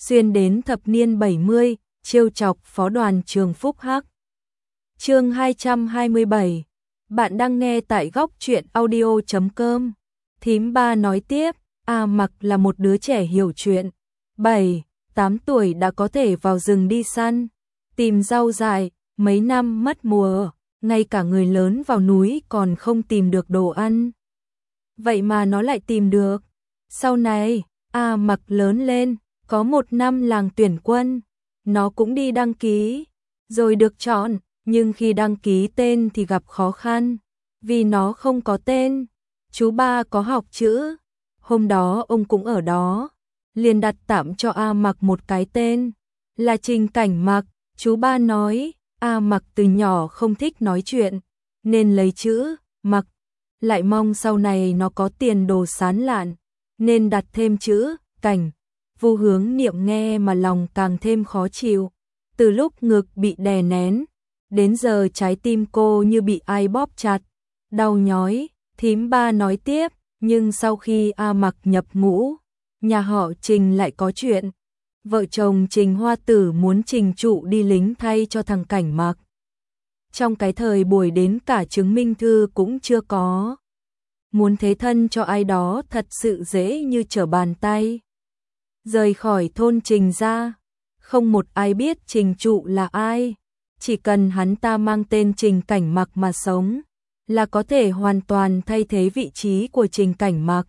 xuyên đến thập niên 70, trêu chọc phó đoàn trường Phúc Hắc. Chương 227. Bạn đang nghe tại góc truyện audio.com. Thím ba nói tiếp, A Mặc là một đứa trẻ hiểu chuyện, 7, 8 tuổi đã có thể vào rừng đi săn, tìm rau dại, mấy năm mất mùa, ngay cả người lớn vào núi còn không tìm được đồ ăn. Vậy mà nó lại tìm được. Sau này, A Mặc lớn lên, có một năm làng tuyển quân, nó cũng đi đăng ký, rồi được chọn, nhưng khi đăng ký tên thì gặp khó khăn, vì nó không có tên. Chú ba có học chữ, hôm đó ông cũng ở đó, liền đặt tạm cho A Mặc một cái tên, là Trình Cảnh Mặc. Chú ba nói, A Mặc từ nhỏ không thích nói chuyện, nên lấy chữ Mặc, lại mong sau này nó có tiền đồ sáng lạn, nên đặt thêm chữ Cảnh. Vu Hướng Niệm nghe mà lòng càng thêm khó chịu, từ lúc ngực bị đè nén, đến giờ trái tim cô như bị ai bóp chặt, đau nhói. Thím ba nói tiếp, nhưng sau khi A Mặc nhập ngũ, nhà họ Trình lại có chuyện. Vợ chồng Trình Hoa Tử muốn Trình Trụ đi lính thay cho thằng Cảnh Mặc. Trong cái thời buổi đến cả chứng minh thư cũng chưa có. Muốn thế thân cho ai đó thật sự dễ như trở bàn tay. Rời khỏi thôn Trình ra, không một ai biết Trình Trụ là ai. Chỉ cần hắn ta mang tên Trình Cảnh Mặc mà sống, là có thể hoàn toàn thay thế vị trí của Trình Cảnh Mặc.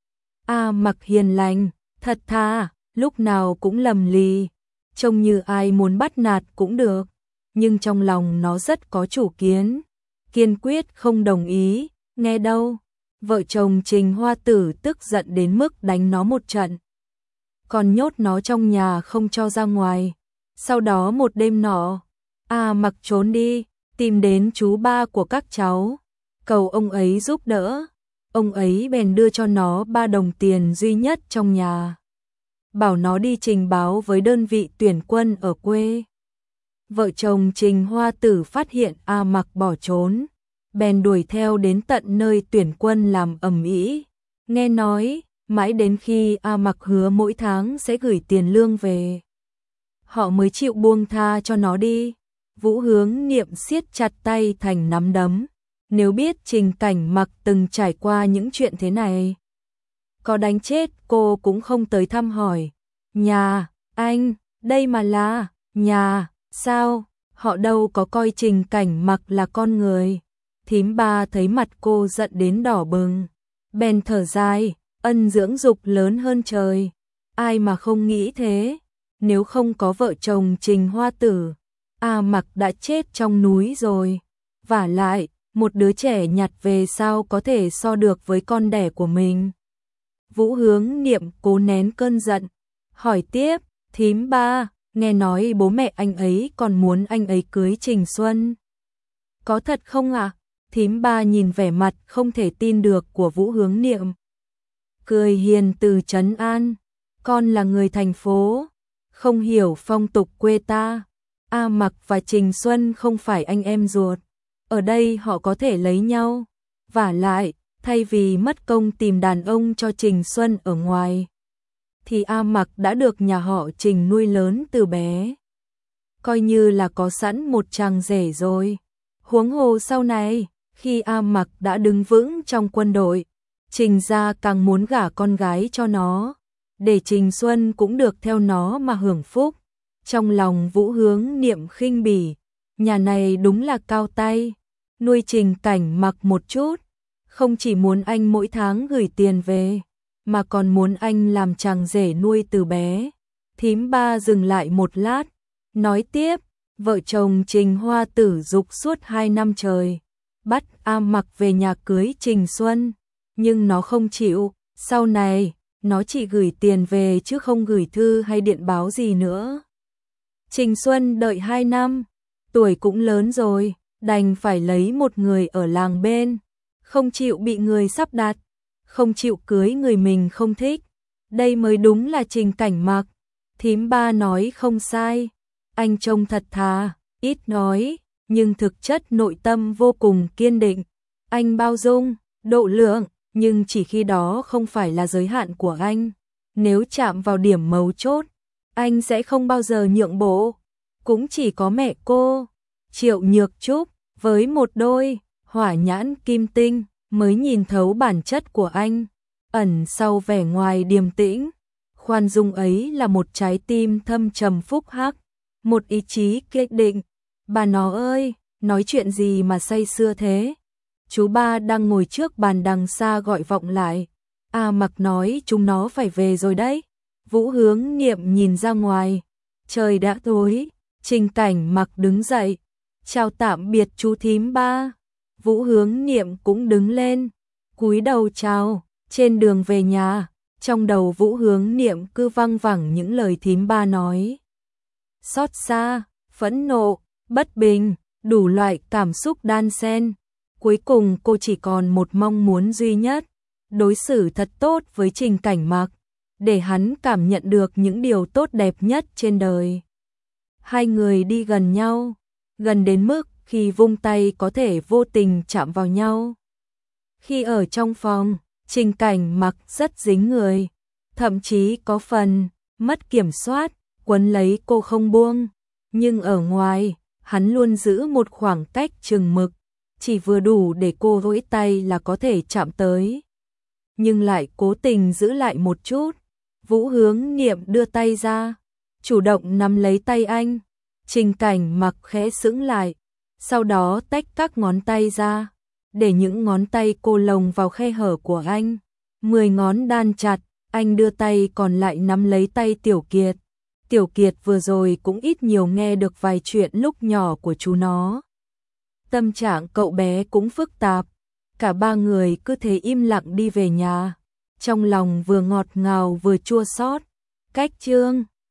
A Mặc hiền lành, thật thà, lúc nào cũng lầm lì, trông như ai muốn bắt nạt cũng được, nhưng trong lòng nó rất có chủ kiến, kiên quyết không đồng ý, nghe đâu. Vợ chồng Trình Hoa Tử tức giận đến mức đánh nó một trận, còn nhốt nó trong nhà không cho ra ngoài. Sau đó một đêm nọ, A Mặc trốn đi, tìm đến chú ba của các cháu, cầu ông ấy giúp đỡ. Ông ấy bèn đưa cho nó 3 đồng tiền duy nhất trong nhà, bảo nó đi trình báo với đơn vị tuyển quân ở quê. Vợ chồng Trình Hoa Tử phát hiện A Mặc bỏ trốn, bèn đuổi theo đến tận nơi tuyển quân làm ầm ĩ. Nghe nói, mãi đến khi A Mặc hứa mỗi tháng sẽ gửi tiền lương về, họ mới chịu buông tha cho nó đi. Vũ Hướng Niệm siết chặt tay thành nắm đấm. Nếu biết Trình Cảnh Mặc từng trải qua những chuyện thế này, có đánh chết cô cũng không tới thăm hỏi. Nhà, anh, đây mà là nhà, sao, họ đâu có coi Trình Cảnh Mặc là con người. Thím ba thấy mặt cô giận đến đỏ bừng, bèn thở dài, ân dưỡng dục lớn hơn trời. Ai mà không nghĩ thế, nếu không có vợ chồng Trình Hoa Tử, A Mặc đã chết trong núi rồi. Vả lại, một đứa trẻ nhặt về sao có thể so được với con đẻ của mình. Vũ Hướng Niệm cố nén cơn giận, hỏi tiếp, thím ba, nghe nói bố mẹ anh ấy còn muốn anh ấy cưới Trình Xuân. Có thật không ạ? Thím ba nhìn vẻ mặt không thể tin được của Vũ Hướng Niệm, cười hiền từ trấn an, con là người thành phố, không hiểu phong tục quê ta. A Mặc và Trình Xuân không phải anh em ruột, ở đây họ có thể lấy nhau. Vả lại, thay vì mất công tìm đàn ông cho Trình Xuân ở ngoài, thì A Mặc đã được nhà họ Trình nuôi lớn từ bé, coi như là có sẵn một chàng rể rồi. Huống hồ sau này, khi A Mặc đã đứng vững trong quân đội, Trình gia càng muốn gả con gái cho nó, để Trình Xuân cũng được theo nó mà hưởng phúc. Trong lòng Vũ Hướng Niệm khinh bỉ, nhà này đúng là cao tay, nuôi Trình Cảnh Mặc một chút, không chỉ muốn anh mỗi tháng gửi tiền về, mà còn muốn anh làm chàng rể nuôi từ bé. Thím ba dừng lại một lát, nói tiếp, vợ chồng Trình Hoa Tử giục suốt 2 năm trời, bắt A Mặc về nhà cưới Trình Xuân, nhưng nó không chịu. Sau này, nó chỉ gửi tiền về chứ không gửi thư hay điện báo gì nữa. Trình Xuân đợi 2 năm, tuổi cũng lớn rồi, đành phải lấy một người ở làng bên, không chịu bị người sắp đặt, không chịu cưới người mình không thích. Đây mới đúng là Trình Cảnh Mặc. Thím ba nói không sai, anh trông thật thà, ít nói, nhưng thực chất nội tâm vô cùng kiên định. Anh bao dung, độ lượng, nhưng chỉ khi đó không phải là giới hạn của anh. Nếu chạm vào điểm mấu chốt, anh sẽ không bao giờ nhượng bộ. Cũng chỉ có mẹ cô, Triệu Nhược Trúc, với một đôi hỏa nhãn kim tinh, mới nhìn thấu bản chất của anh. Ẩn sau vẻ ngoài điềm tĩnh, khoan dung ấy là một trái tim thâm trầm phúc hắc, một ý chí kiên định. Bà nó ơi, nói chuyện gì mà say sưa thế? Chú ba đang ngồi trước bàn đằng xa gọi vọng lại. A Mặc nói chúng nó phải về rồi đấy. Vũ Hướng Niệm nhìn ra ngoài. Trời đã tối, Trình Cảnh Mặc đứng dậy. Chào tạm biệt chú thím ba. Vũ Hướng Niệm cũng đứng lên, cúi đầu chào. Trên đường về nhà, trong đầu Vũ Hướng Niệm cứ văng vẳng những lời thím ba nói. Xót xa, phẫn nộ, bất bình, đủ loại cảm xúc đan xen. Cuối cùng cô chỉ còn một mong muốn duy nhất, đối xử thật tốt với Trình Cảnh Mặc, để hắn cảm nhận được những điều tốt đẹp nhất trên đời. Hai người đi gần nhau, gần đến mức khi vung tay có thể vô tình chạm vào nhau. Khi ở trong phòng, Trình Cảnh Mặc rất dính người, thậm chí có phần mất kiểm soát, quấn lấy cô không buông. Nhưng ở ngoài, hắn luôn giữ một khoảng cách chừng mực, chỉ vừa đủ để cô duỗi tay là có thể chạm tới. Nhưng lại cố tình giữ lại một chút. Vũ Hướng Niệm đưa tay ra, chủ động nắm lấy tay anh. Trình Cảnh Mặc khẽ sững lại, sau đó tách các ngón tay ra, để những ngón tay cô lồng vào khe hở của anh. 10 ngón đan chặt, anh đưa tay còn lại nắm lấy tay Tiểu Kiệt. Tiểu Kiệt vừa rồi cũng ít nhiều nghe được vài chuyện lúc nhỏ của chú nó. Tâm trạng cậu bé cũng phức tạp. Cả ba người cứ thế im lặng đi về nhà, trong lòng vừa ngọt ngào vừa chua xót. Cách chương